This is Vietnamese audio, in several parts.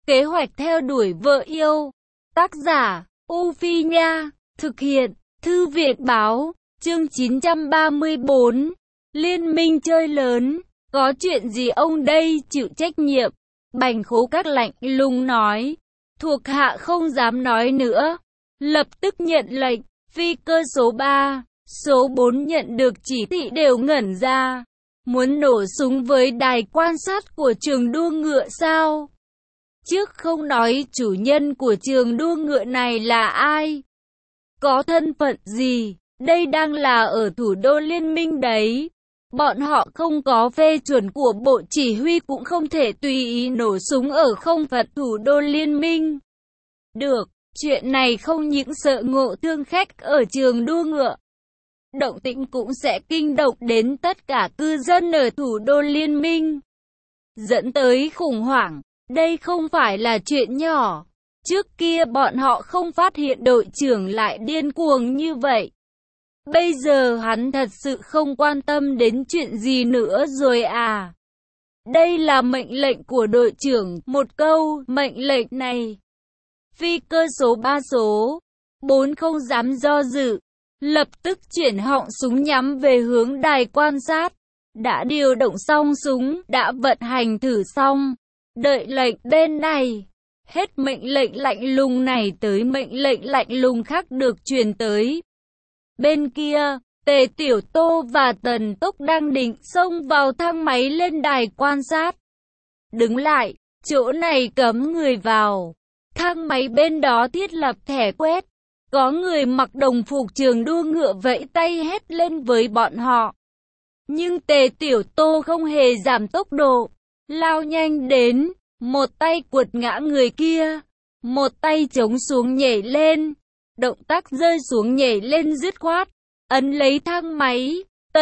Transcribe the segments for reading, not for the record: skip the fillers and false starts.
Kế hoạch theo đuổi vợ yêu. Tác giả, U Phi Nha. Thực hiện, Thư viện Báo. Chương 934. Liên minh chơi lớn. Có chuyện gì ông đây chịu trách nhiệm? Bành Khố Các lạnh lùng nói. Thuộc hạ không dám nói nữa. Lập tức nhận lệnh. Phi cơ số 3, số 4 nhận được chỉ thị đều ngẩn ra. Muốn nổ súng với đài quan sát của trường đua ngựa sao? Trước không nói chủ nhân của trường đua ngựa này là ai, có thân phận gì, đây đang là ở thủ đô liên minh đấy. Bọn họ không có phê chuẩn của bộ chỉ huy cũng không thể tùy ý nổ súng ở không phận thủ đô liên minh. Được, chuyện này không những sợ ngộ thương khách ở trường đua ngựa, động tĩnh cũng sẽ kinh động đến tất cả cư dân ở thủ đô liên minh, dẫn tới khủng hoảng. Đây không phải là chuyện nhỏ. Trước kia bọn họ không phát hiện đội trưởng lại điên cuồng như vậy. Bây giờ hắn thật sự không quan tâm đến chuyện gì nữa rồi à? Đây là mệnh lệnh của đội trưởng, một câu mệnh lệnh này. Phi cơ số 3 số 4 không dám do dự, lập tức chuyển họng súng nhắm về hướng đài quan sát. Đã điều động xong súng, đã vận hành thử xong. Đợi lệnh bên này. Hết mệnh lệnh lạnh lùng này tới mệnh lệnh lạnh lùng khác được truyền tới. Bên kia, Tề Tiểu Tô và Tần Tốc đang định xông vào thang máy lên đài quan sát. Đứng lại, chỗ này cấm người vào. Thang máy bên đó thiết lập thẻ quét. Có người mặc đồng phục trường đua ngựa vẫy tay hét lên với bọn họ. Nhưng Tề Tiểu Tô không hề giảm tốc độ, lao nhanh đến, một tay quật ngã người kia, một tay chống xuống nhảy lên. Động tác rơi xuống nhảy lên dứt khoát, ấn lấy thang máy.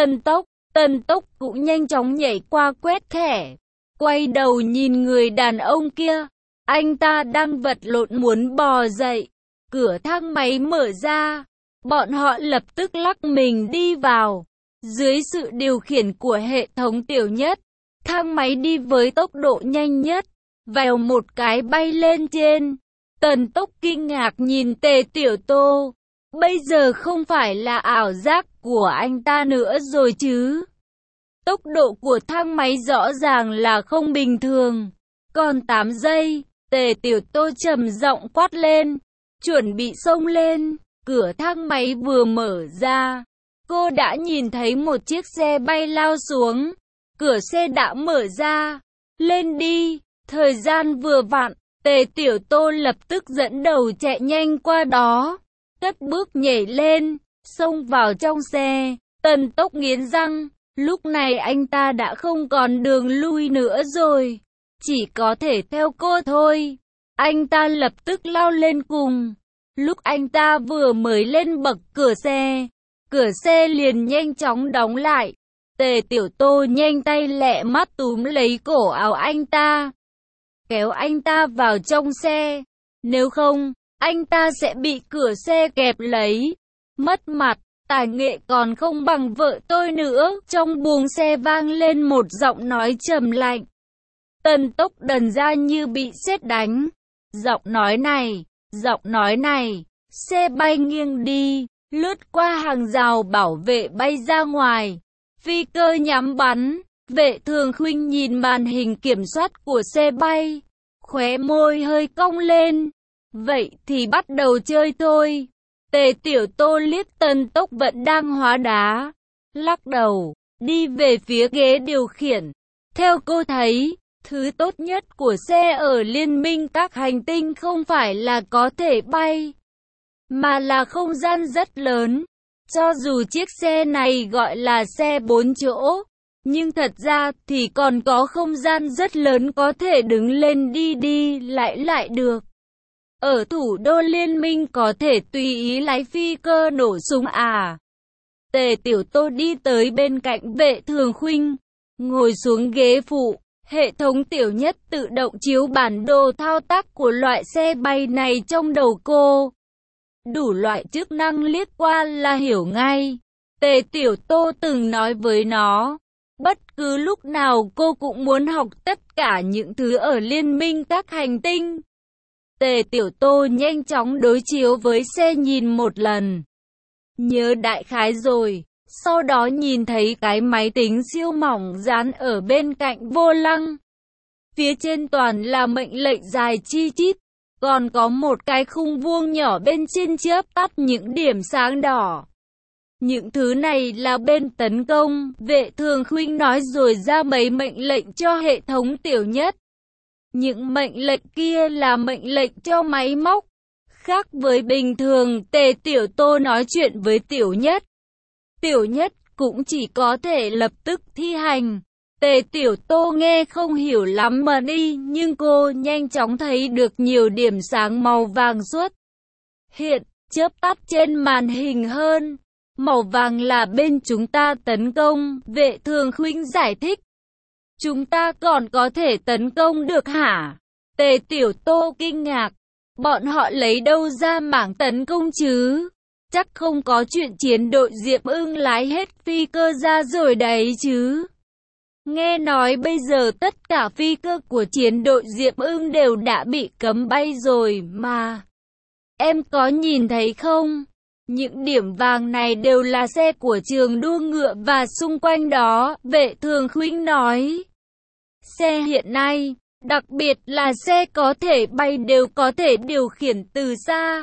Tần Tốc cũng nhanh chóng nhảy qua quét thẻ, quay đầu nhìn người đàn ông kia. Anh ta đang vật lộn muốn bò dậy. Cửa thang máy mở ra, bọn họ lập tức lắc mình đi vào. Dưới sự điều khiển của hệ thống Tiểu Nhất, thang máy đi với tốc độ nhanh nhất, vèo một cái bay lên trên. Tần Tốc kinh ngạc nhìn Tề Tiểu Tô. Bây giờ không phải là ảo giác của anh ta nữa rồi chứ? Tốc độ của thang máy rõ ràng là không bình thường. Còn 8 giây, Tề Tiểu Tô trầm giọng quát lên, chuẩn bị xông lên. Cửa thang máy vừa mở ra, cô đã nhìn thấy một chiếc xe bay lao xuống. Cửa xe đã mở ra. Lên đi, thời gian vừa vặn. Tề Tiểu Tô lập tức dẫn đầu chạy nhanh qua đó, cất bước nhảy lên, xông vào trong xe. Tần Tốc nghiến răng, lúc này anh ta đã không còn đường lui nữa rồi, chỉ có thể theo cô thôi. Anh ta lập tức lao lên cùng. Lúc anh ta vừa mới lên bậc cửa xe liền nhanh chóng đóng lại. Tề Tiểu Tô nhanh tay lẹ mắt túm lấy cổ áo anh ta, kéo anh ta vào trong xe. Nếu không, anh ta sẽ bị cửa xe kẹp lấy. Mất mặt, tài nghệ còn không bằng vợ tôi nữa. Trong buồng xe vang lên một giọng nói trầm lạnh. Tần Tốc đần ra như bị sét đánh. Giọng nói này, xe bay nghiêng đi, lướt qua hàng rào bảo vệ bay ra ngoài. Phi cơ nhắm bắn. Vệ Thường Khuynh nhìn màn hình kiểm soát của xe bay, khóe môi hơi cong lên. Vậy thì bắt đầu chơi thôi. Tề Tiểu Tô liếc Tần Tốc vẫn đang hóa đá, lắc đầu, đi về phía ghế điều khiển. Theo cô thấy, thứ tốt nhất của xe ở liên minh các hành tinh không phải là có thể bay, mà là không gian rất lớn. Cho dù chiếc xe này gọi là xe 4 chỗ, nhưng thật ra thì còn có không gian rất lớn có thể đứng lên đi lại được. Ở thủ đô liên minh có thể tùy ý lái phi cơ nổ súng à? Tề Tiểu Tô đi tới bên cạnh Vệ Thường Khuynh, ngồi xuống ghế phụ. Hệ thống Tiểu Nhất tự động chiếu bản đồ thao tác của loại xe bay này trong đầu cô. Đủ loại chức năng liếc qua là hiểu ngay. Tề Tiểu Tô từng nói với nó, Bất cứ lúc nào cô cũng muốn học tất cả những thứ ở liên minh các hành tinh. Tề Tiểu Tô nhanh chóng đối chiếu với xe nhìn một lần. Nhớ đại khái rồi, sau đó nhìn thấy cái máy tính siêu mỏng dán ở bên cạnh vô lăng. Phía trên toàn là mệnh lệnh dài chi chít, còn có một cái khung vuông nhỏ bên trên chớp tắt những điểm sáng đỏ. Những thứ này là bên tấn công, Vệ Thường Khuynh nói rồi ra mấy mệnh lệnh cho hệ thống Tiểu Nhất. Những mệnh lệnh kia là mệnh lệnh cho máy móc. Khác với bình thường, Tề Tiểu Tô nói chuyện với Tiểu Nhất. Tiểu Nhất cũng chỉ có thể lập tức thi hành. Tề Tiểu Tô nghe không hiểu lắm mà đi, nhưng cô nhanh chóng thấy được nhiều điểm sáng màu vàng xuất hiện, chớp tắt trên màn hình hơn. Màu vàng là bên chúng ta tấn công, Vệ Thường Khuynh giải thích. Chúng ta còn có thể tấn công được hả? Tề Tiểu Tô kinh ngạc. Bọn họ lấy đâu ra mảng tấn công chứ? Chắc không có chuyện chiến đội Diệp Ưng lái hết phi cơ ra rồi đấy chứ. Nghe nói bây giờ tất cả phi cơ của chiến đội Diệp Ưng đều đã bị cấm bay rồi mà. Em có nhìn thấy không? Những điểm vàng này đều là xe của trường đua ngựa và xung quanh đó, Vệ Thường Khuynh nói. Xe hiện nay, đặc biệt là xe có thể bay đều có thể điều khiển từ xa.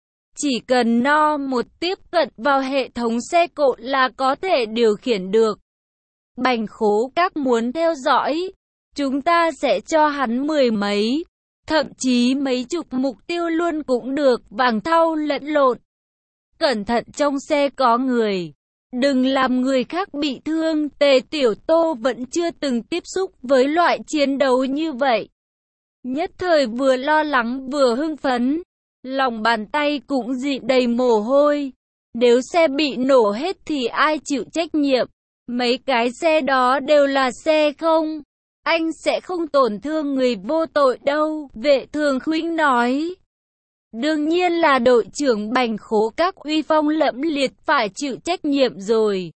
Chỉ cần no một tiếp cận vào hệ thống xe cộ là có thể điều khiển được. Bành Khố Các muốn theo dõi, chúng ta sẽ cho hắn mười mấy, thậm chí mấy chục mục tiêu luôn cũng được, vàng thau lẫn lộn. Cẩn thận trong xe có người, đừng làm người khác bị thương. Tề Tiểu Tô vẫn chưa từng tiếp xúc với loại chiến đấu như vậy. Nhất thời vừa lo lắng vừa hưng phấn, lòng bàn tay cũng dịn đầy mồ hôi. Nếu xe bị nổ hết thì ai chịu trách nhiệm? Mấy cái xe đó đều là xe không? Anh sẽ không tổn thương người vô tội đâu, Vệ Thường Khuynh nói. Đương nhiên là đội trưởng Bành Khố Các uy phong lẫm liệt phải chịu trách nhiệm rồi.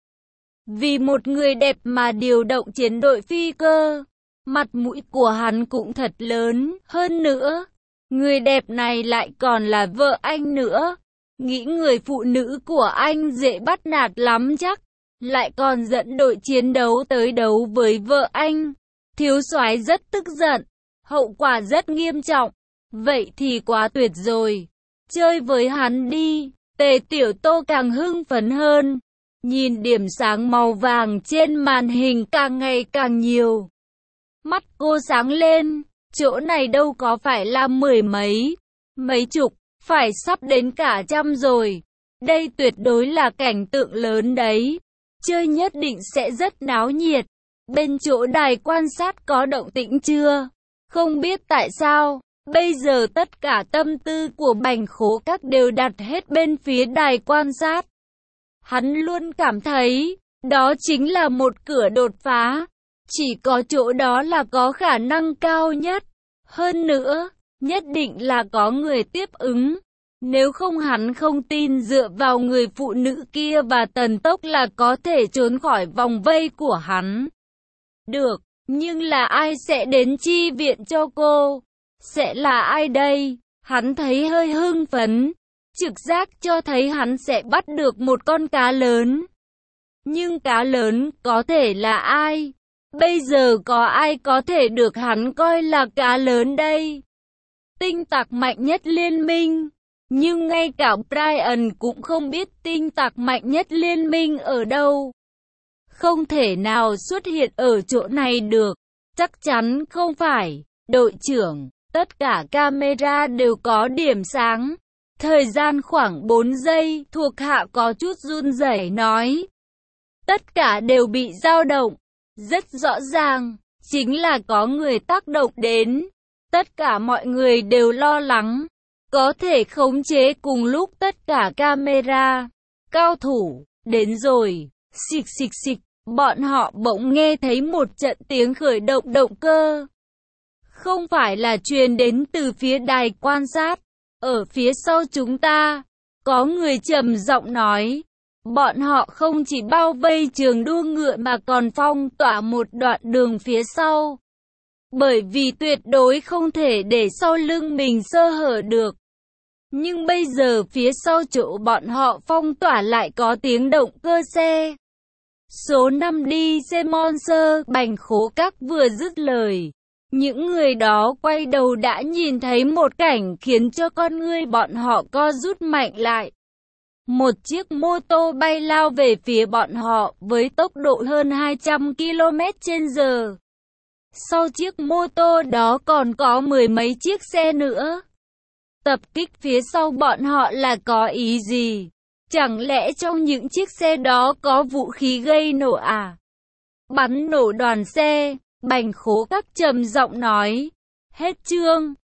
Vì một người đẹp mà điều động chiến đội phi cơ, mặt mũi của hắn cũng thật lớn. Hơn nữa, người đẹp này lại còn là vợ anh nữa. Nghĩ người phụ nữ của anh dễ bắt nạt lắm chắc. Lại còn dẫn đội chiến đấu tới đấu với vợ anh. Thiếu soái rất tức giận, hậu quả rất nghiêm trọng. Vậy thì quá tuyệt rồi. Chơi với hắn đi. Tề Tiểu Tô càng hưng phấn hơn. Nhìn điểm sáng màu vàng trên màn hình càng ngày càng nhiều. Mắt cô sáng lên. Chỗ này đâu có phải là mười mấy, mấy chục, phải sắp đến cả trăm rồi. Đây tuyệt đối là cảnh tượng lớn đấy. Chơi nhất định sẽ rất náo nhiệt. Bên chỗ đài quan sát có động tĩnh chưa? Không biết tại sao, bây giờ tất cả tâm tư của Bành Khố Các đều đặt hết bên phía đài quan sát. Hắn luôn cảm thấy, đó chính là một cửa đột phá. Chỉ có chỗ đó là có khả năng cao nhất. Hơn nữa, nhất định là có người tiếp ứng. Nếu không hắn không tin dựa vào người phụ nữ kia và Tần Tốc là có thể trốn khỏi vòng vây của hắn. Được, nhưng là ai sẽ đến chi viện cho cô? Sẽ là ai đây? Hắn thấy hơi hưng phấn. Trực giác cho thấy hắn sẽ bắt được một con cá lớn. Nhưng cá lớn có thể là ai? Bây giờ có ai có thể được hắn coi là cá lớn đây? Tinh tặc mạnh nhất liên minh. Nhưng ngay cả Brian cũng không biết tinh tặc mạnh nhất liên minh ở đâu. Không thể nào xuất hiện ở chỗ này được. Chắc chắn không phải. Đội trưởng, tất cả camera đều có điểm sáng. Thời gian khoảng 4 giây, thuộc hạ có chút run rẩy nói. Tất cả đều bị dao động. Rất rõ ràng, chính là có người tác động đến. Tất cả mọi người đều lo lắng. Có thể khống chế cùng lúc tất cả camera. Cao thủ, đến rồi. Xịch xịch xịch, bọn họ bỗng nghe thấy một trận tiếng khởi động động cơ. Không phải là truyền đến từ phía đài quan sát. Ở phía sau chúng ta, có người trầm giọng nói. Bọn họ không chỉ bao vây trường đua ngựa mà còn phong tỏa một đoạn đường phía sau. Bởi vì tuyệt đối không thể để sau lưng mình sơ hở được. Nhưng bây giờ phía sau chỗ bọn họ phong tỏa lại có tiếng động cơ xe. Số 5 đi xe Monster, Bành Khố Các vừa dứt lời. Những người đó quay đầu đã nhìn thấy một cảnh khiến cho con ngươi bọn họ co rút mạnh lại. Một chiếc mô tô bay lao về phía bọn họ với tốc độ hơn 200 km/h. Sau chiếc mô tô đó còn có mười mấy chiếc xe nữa. Tập kích phía sau bọn họ là có ý gì? Chẳng lẽ trong những chiếc xe đó có vũ khí gây nổ à? Bắn nổ đoàn xe, Bành Khố Các trầm giọng nói. Hết chương.